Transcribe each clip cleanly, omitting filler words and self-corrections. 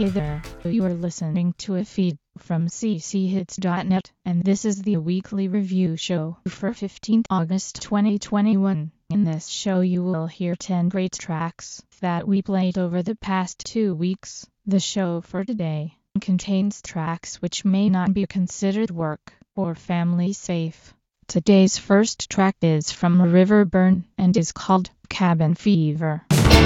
Hey there, you are listening to a feed from cchits.net, and this is the weekly review show for 15th August 2021. In this show you will hear 10 great tracks that we played over the past 2 weeks. The show for today contains tracks which may not be considered work or family safe. Today's first track is from Riverburn and is called Cabin Fever.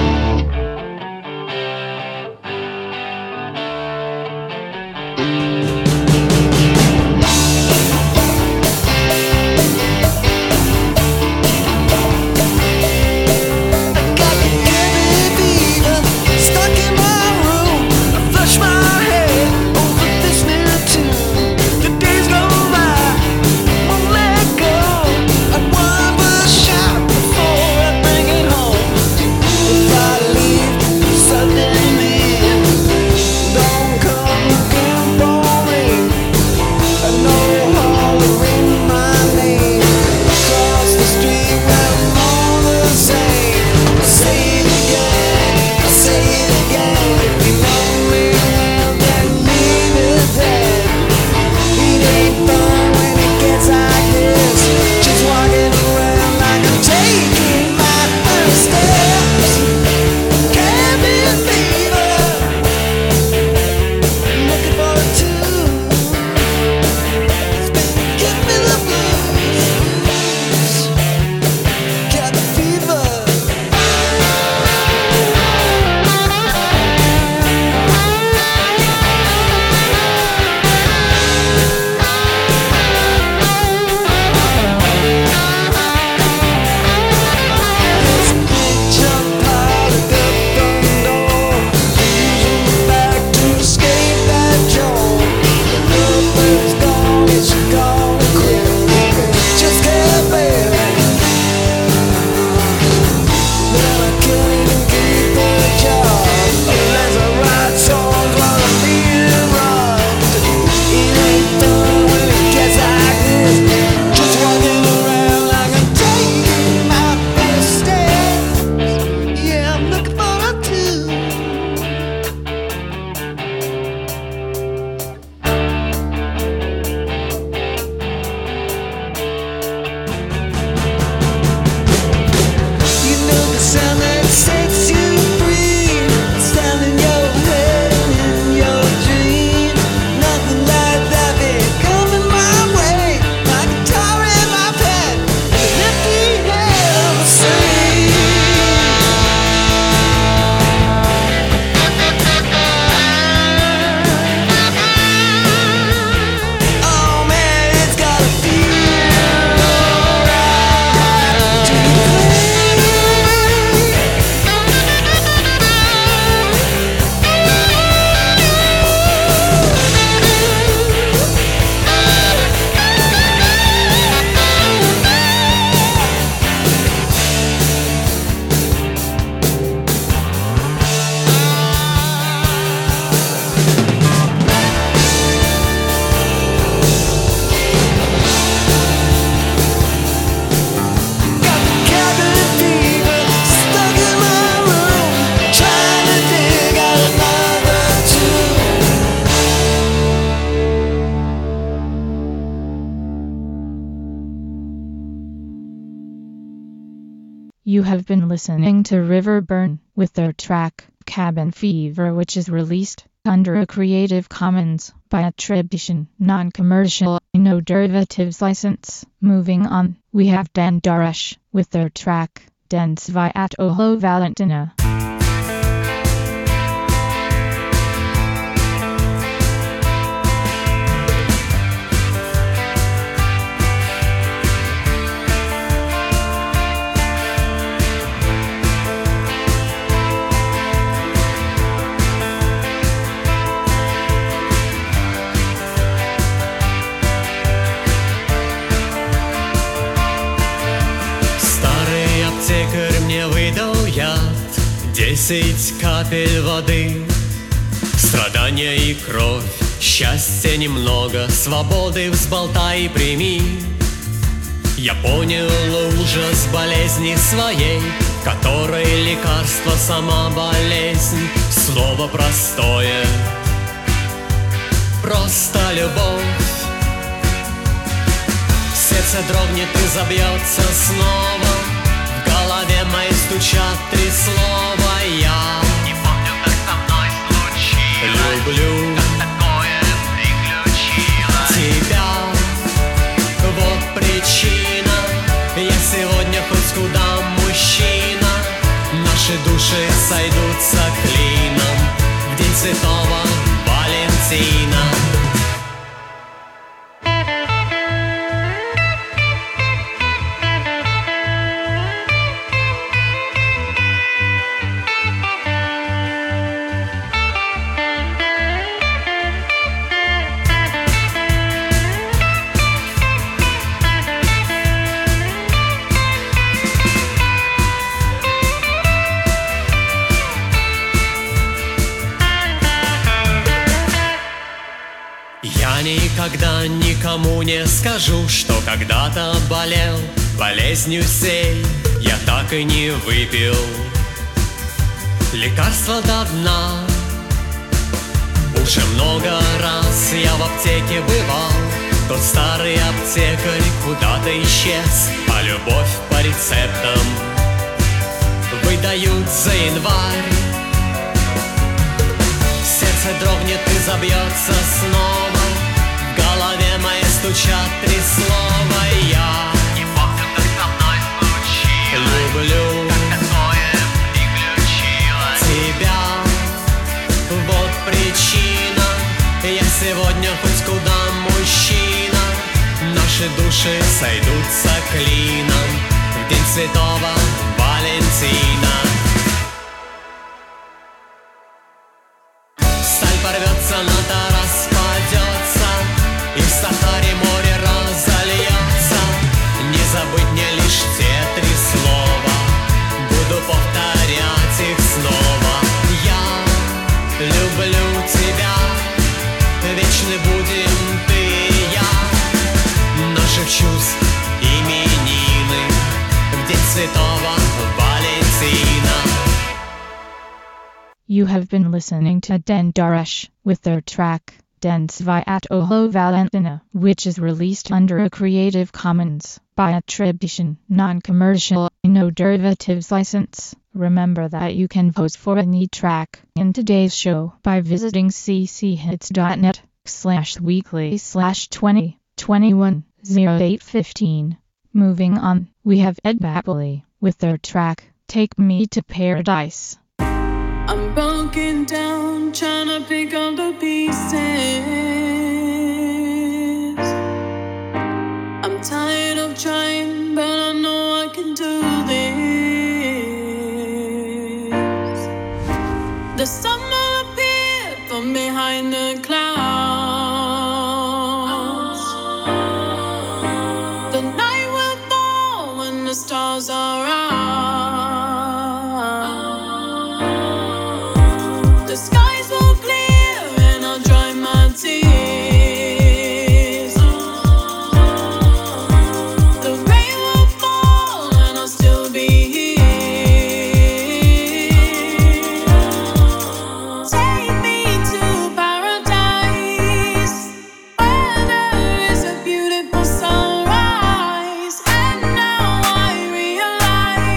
You have been listening to Riverburn with their track Cabin Fever, which is released under a Creative Commons by attribution, non-commercial, no derivatives license. Moving on, we have Dan Darash with their track Den Sviatoho Valentina. Выдал яд, 10 капель воды, страдания и кровь, счастья немного, свободы взболтай и прими. Я понял ужас болезни своей, которой лекарство сама болезнь. Слово простое, просто любовь. Сердце дрогнет и забьется снова, в голове моей стучат три слова. Я не помню, как со мной случилось, люблю, как такое приключилось. Тебя, вот причина. Я сегодня хоть куда мужчина. Наши души сойдутся клином в день Святого Валентина. Я никогда никому не скажу, что когда-то болел болезнью сей. Я так и не выпил лекарства до дна. Уже много раз я в аптеке бывал. Тот старый аптекарь куда-то исчез, а любовь по рецептам выдают за январь. Сердце дрогнет и забьется снова, в голове моей стучат три слова. Я не помню, как со мной случилось, люблю, как такое приключилось. Тебя, вот причина. Я сегодня хоть куда мужчина. Наши души сойдутся клином в день Святого Валентина. Сталь порвется, надо распадется, и в Сахаре море разольется. Не забыть мне лишь те три слова, буду повторять их снова. Я люблю тебя, вечны будем ты и я. Наших чувств именины в день Святого Валентина. You have been listening to Den Darash with their track, Den Sviatoho Valentina, which is released under a Creative Commons by attribution, non-commercial, no derivatives license. Remember that you can vote for any track in today's show by visiting cchits.net/weekly/2021-0815. Moving on, we have Ed Bapley with their track, Take Me to Paradise. I'm broken down, trying to pick up the pieces. I'm tired of trying, but I know I can do this. The sun will appear from behind the clouds. The night will fall when the stars are out. The skies will clear and I'll dry my tears. The rain will fall and I'll still be here. Take me to paradise, where there is a beautiful sunrise. And now I realize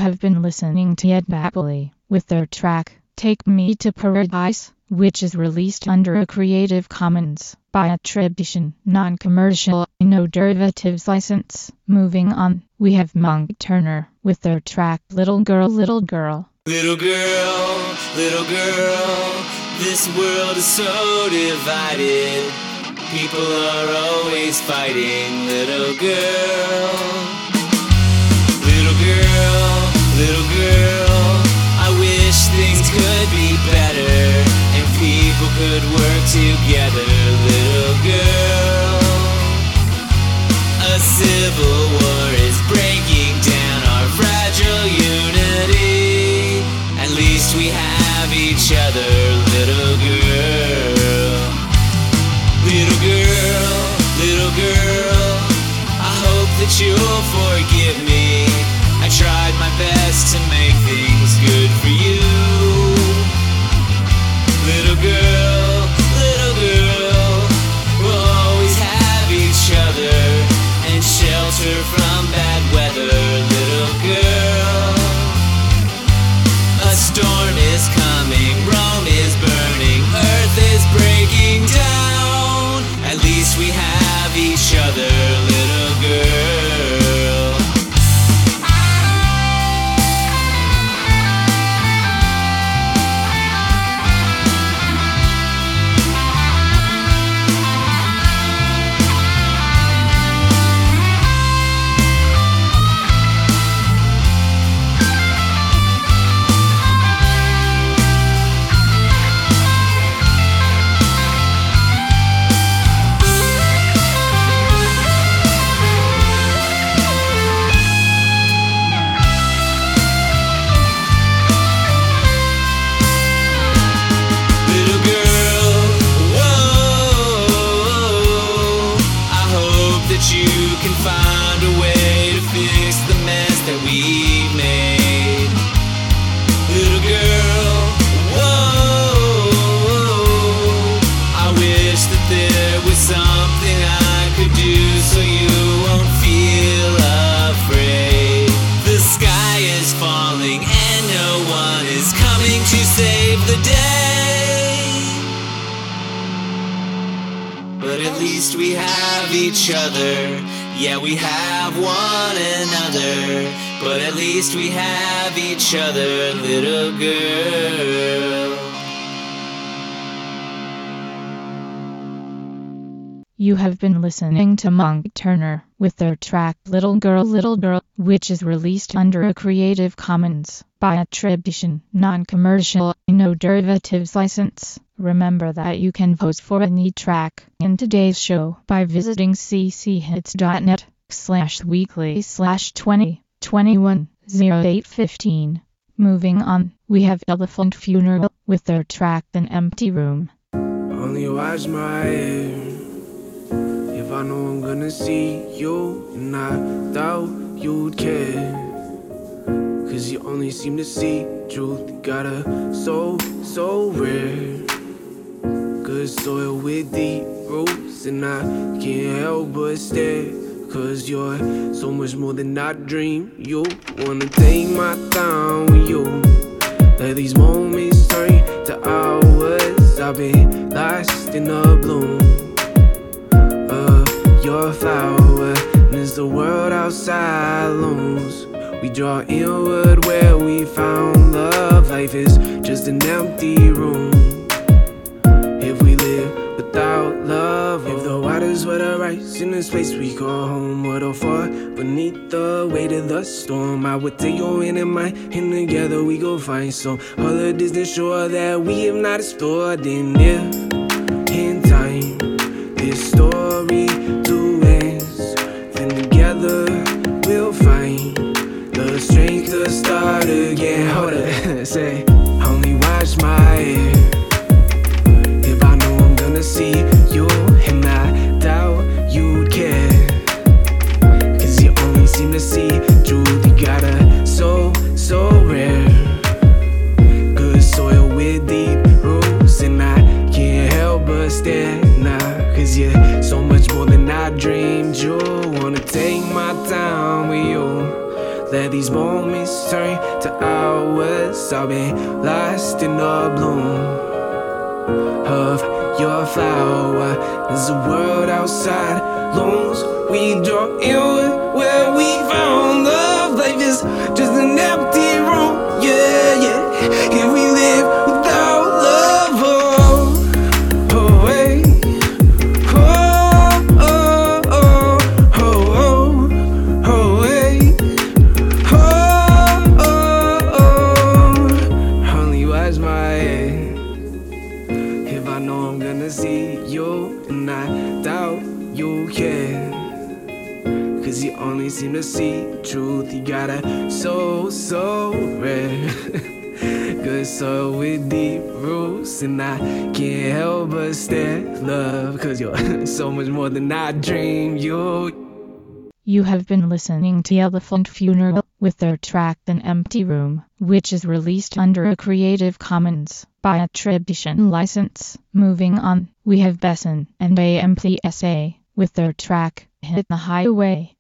have been listening to Ed Bapley with their track, Take Me to Paradise, which is released under a Creative Commons by attribution, non-commercial, no derivatives license. Moving on, we have Monk Turner with their track, Little Girl, Little Girl. Little girl, this world is so divided. People are always fighting. Little girl, I wish things could be better and people could work together. Little girl, a civil war is breaking down our fragile unity. At least we have each other. Little girl, little girl, I hope that you'll forgive me. I tried my best to make things good for you. Little girl, we'll always have each other and shelter from bad weather. Little girl, a storm is coming, Rome is burning, Earth is breaking down. At least we have each other, little girl. We have each other, yeah, we have one another, but at least we have each other, little girl. You have been listening to Monk Turner with their track Little Girl, which is released under a Creative Commons by attribution, non-commercial, no derivatives license. Remember that you can vote for any track in today's show by visiting cchits.net/weekly/2021-0815. Moving on, we have Elephant Funeral with their track An Empty Room. Only watch my head if I know I'm gonna see you, and I doubt you'd care, 'cause you only seem to see truth. You got a soul so rare, good soil with deep roots, and I can't help but stare, 'cause you're so much more than I dream. You wanna take my time with you, let these moments turn to hours. I've been lost in the bloom of your flower, and as the world outside looms, we draw inward where we found love. Life is just an empty room if we live without love. If the waters were to rise in this place we call home, would all fall beneath the weight of the storm, I would take your hand in mine, and together we go find some other distant shore that we have not explored. And if in time this story to ends, then together we'll find the strength to start again. Hold up, say, only watch my head if I know I'm gonna see you, and I doubt you'd care, 'cause you only seem to see truth. You got a soul so rare, good soil with deep roots, and I can't help but stare now, 'cause you're so much more than I dreamed. You wanna take my time with you, let these moments turn flowers. I'll be lost in the bloom of your flower. There's a world outside looms. We draw in where we found love. Life is just an empty room. Yeah, yeah. If we live without love, oh, oh, hey. Oh, oh, oh, oh, oh, oh, hey. Oh, oh, oh. Only watch my head. If I know I'm gonna see you, and I doubt you care. Cause you only seem to see truth. You got a soul so rare. Good soul with deep roots. And I can't help but stare, love. Cause you're so much more than I dreamed you. You have been listening to Elephant Funeral with their track An Empty Room, which is released under a Creative Commons by attribution license. Moving on, we have Besson and AMPSA with their track Hit the Highway.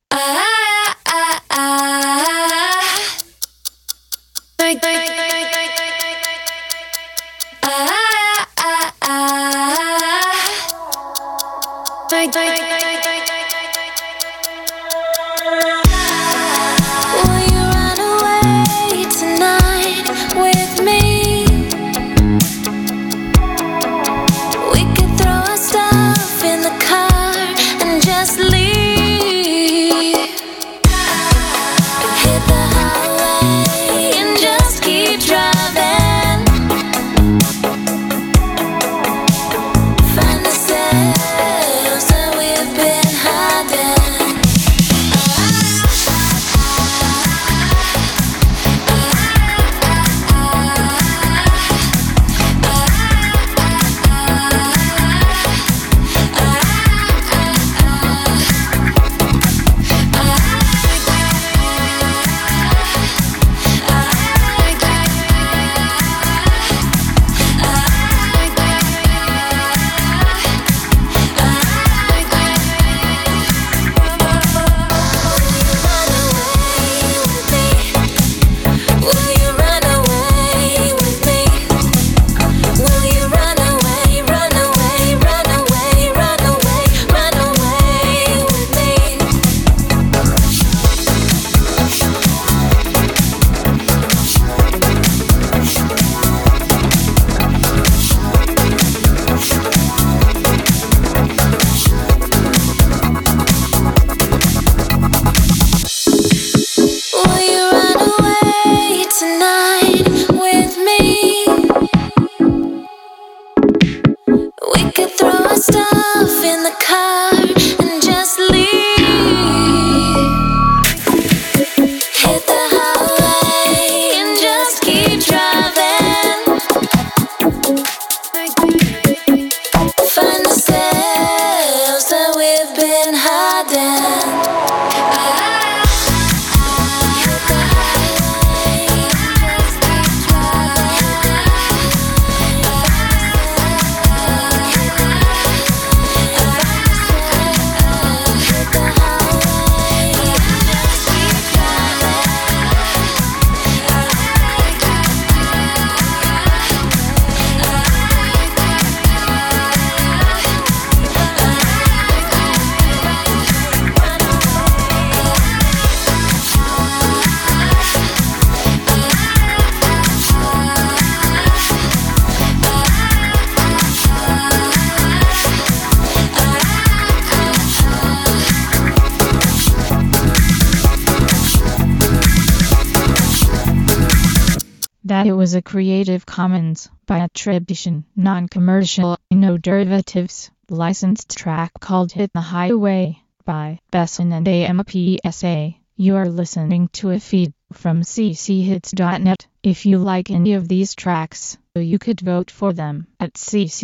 It was a Creative Commons by attribution, non-commercial, no derivatives, licensed track called Hit the Highway by Besson and AMPSA. You are listening to a feed from cchits.net. If you like any of these tracks, you could vote for them at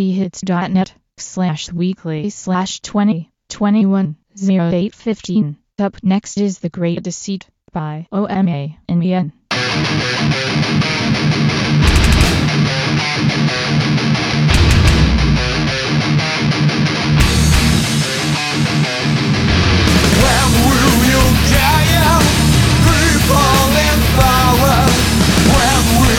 cchits.net/weekly/2021-0815. Up next is The Great Deceit by OMA and Mien. When will you gain people in power? When will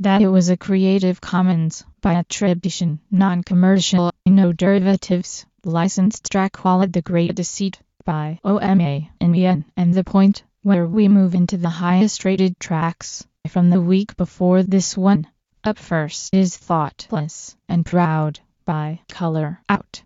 That it was a Creative Commons by attribution, non-commercial, no derivatives, licensed track called The Great Deceit by OMA and The Point, where we move into the highest rated tracks from the week before this one. Up first is Thoughtless and Proud by Color Out.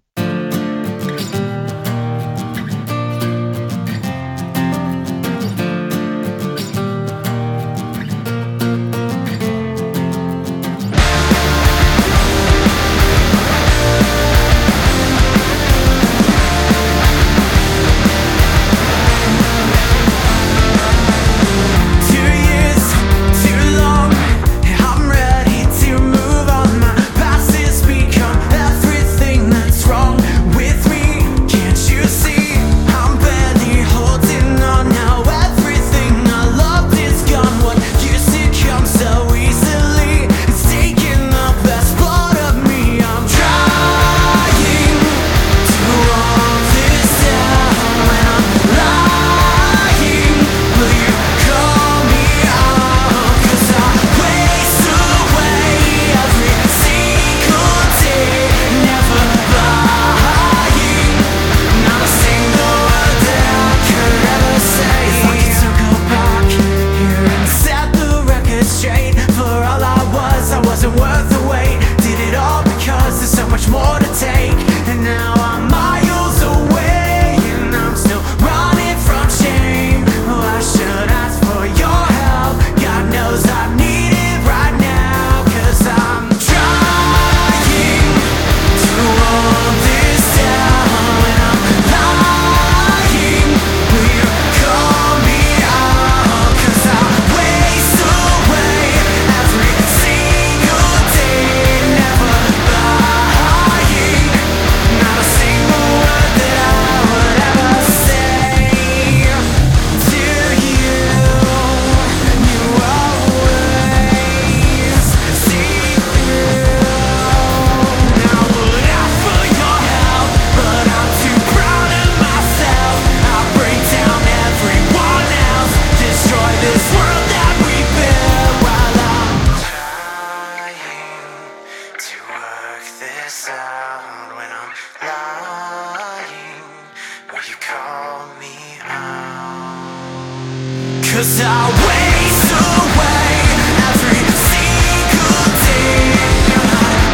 Cause I waste away every single day. I'm not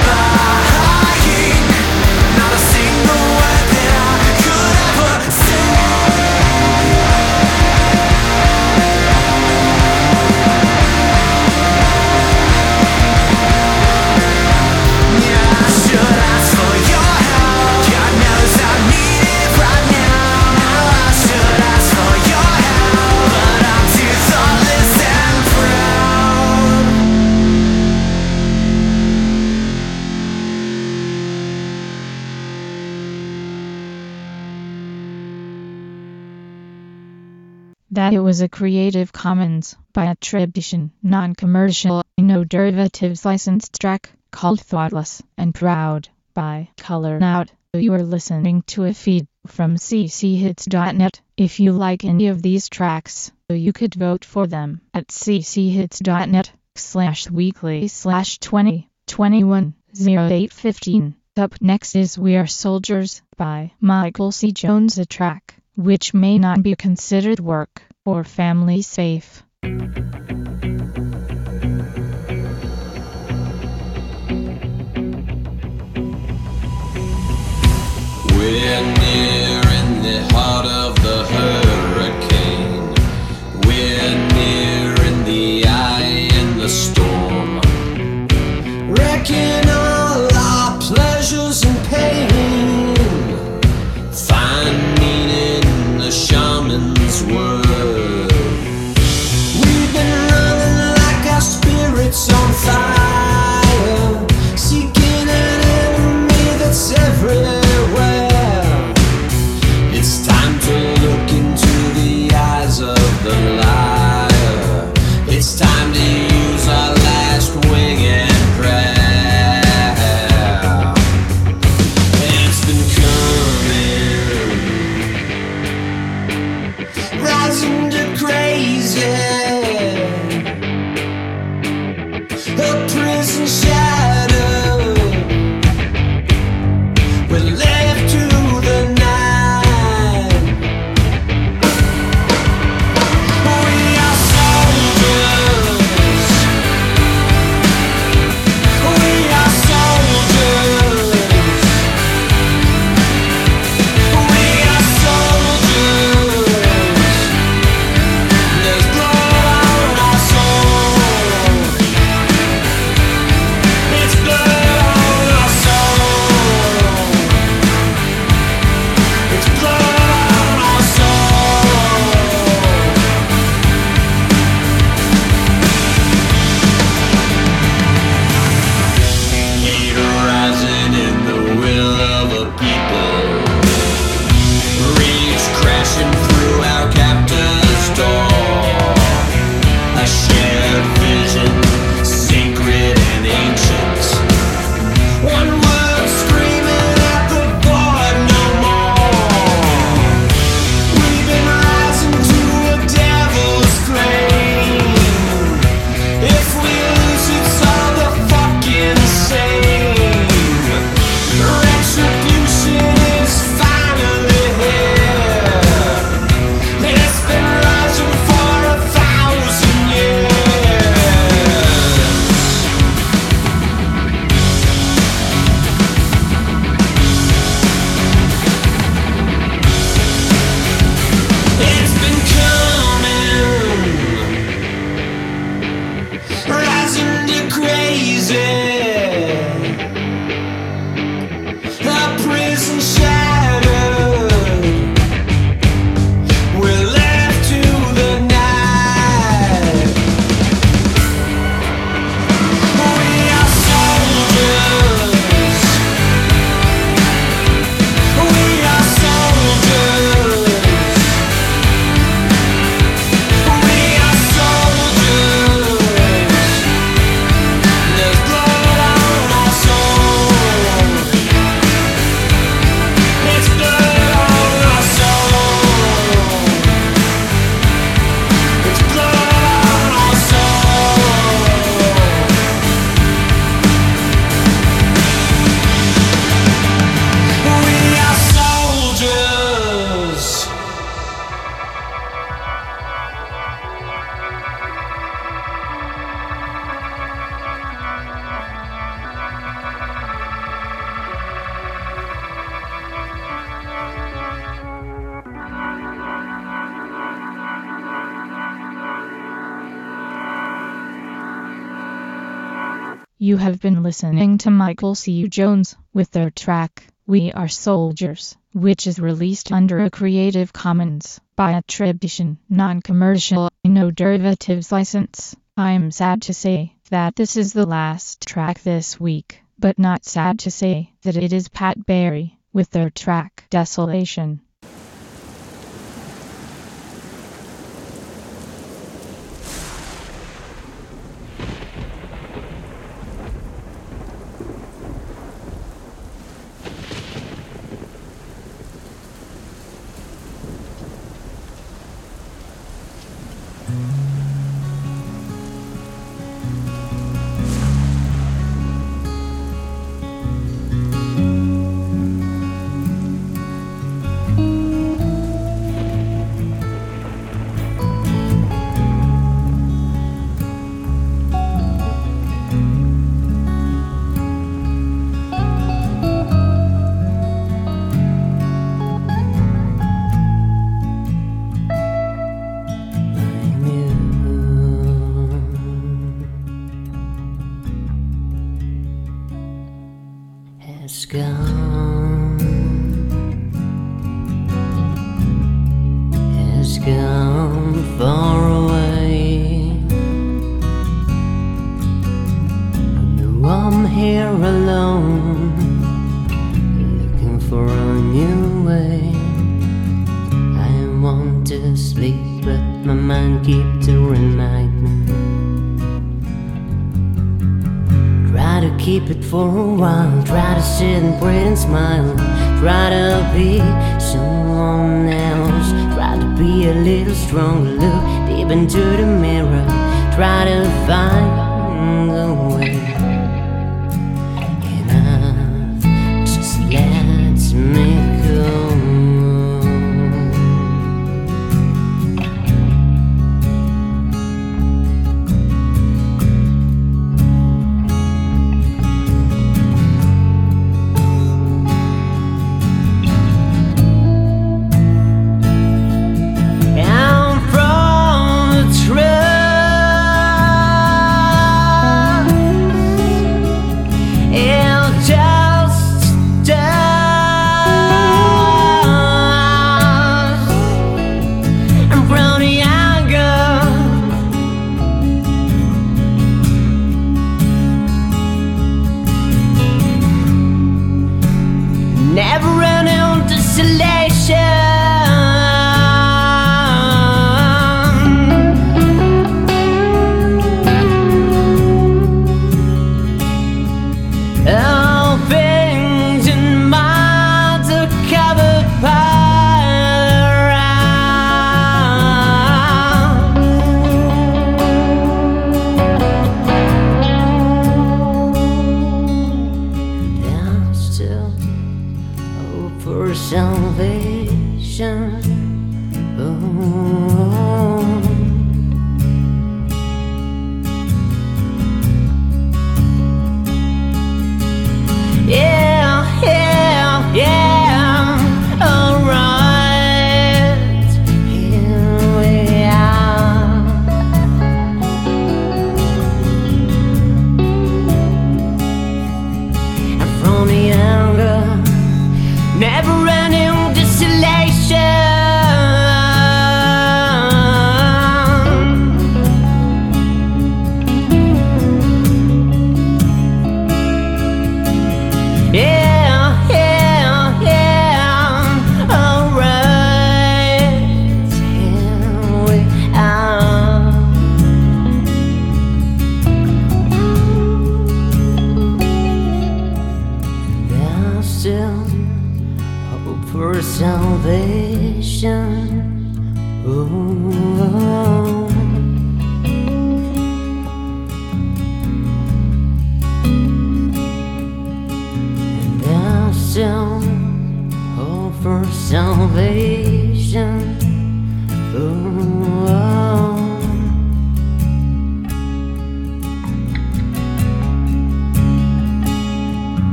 buying, not a single word that I could ever say. Yeah, I should ask for your help. God knows I need it right now. Now I should ask for your help, but I'm too thoughtless and proud. That it was a Creative Commons by attribution, non-commercial, no derivatives licensed track called Thoughtless and Proud by Color Out. You are listening to a feed from cchits.net. If you like any of these tracks, you could vote for them at cchits.net/weekly/2021-0815. Up next is We Are Soldiers by Michael C. Jones, a track which may not be considered work or family safe. We're near in the heart of the hurricane. We're near in the eye in the storm. Wrecking all our pleasures and pain. Find meaning in the shaman's word. You have been listening to Michael C. Jones with their track, We Are Soldiers, which is released under a Creative Commons by attribution, non-commercial, no derivatives license. I'm sad to say that this is the last track this week, but not sad to say that it is Pat Berry with their track Desolation. Has gone far away. Now I'm here alone, looking for a new way. I want to sleep, but my mind keeps to remind me. Try to keep it for a while, try to sit and pray and smile, try to be someone else, try to be a little stronger, look deep into the mirror, try to find a way. Enough just lets me go.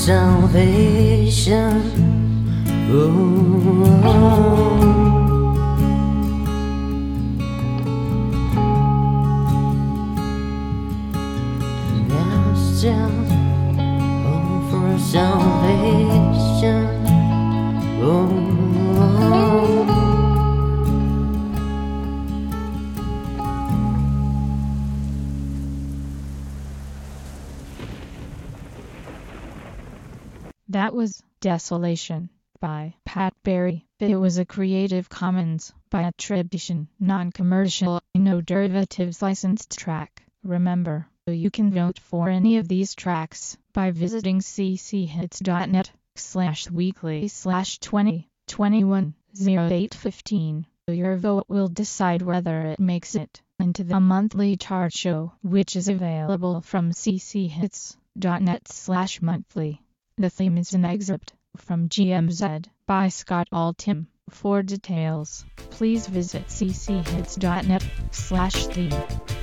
salvation. Now still hope for salvation. That was Desolation by Pat Berry. It was a Creative Commons by attribution, non-commercial, no derivatives licensed track. Remember, you can vote for any of these tracks by visiting cchits.net/weekly/2021-0815. Your vote will decide whether it makes it into the monthly chart show, which is available from cchits.net/monthly. The theme is an excerpt from GMZ by Scott Altham. For details, please visit cchits.net/theme.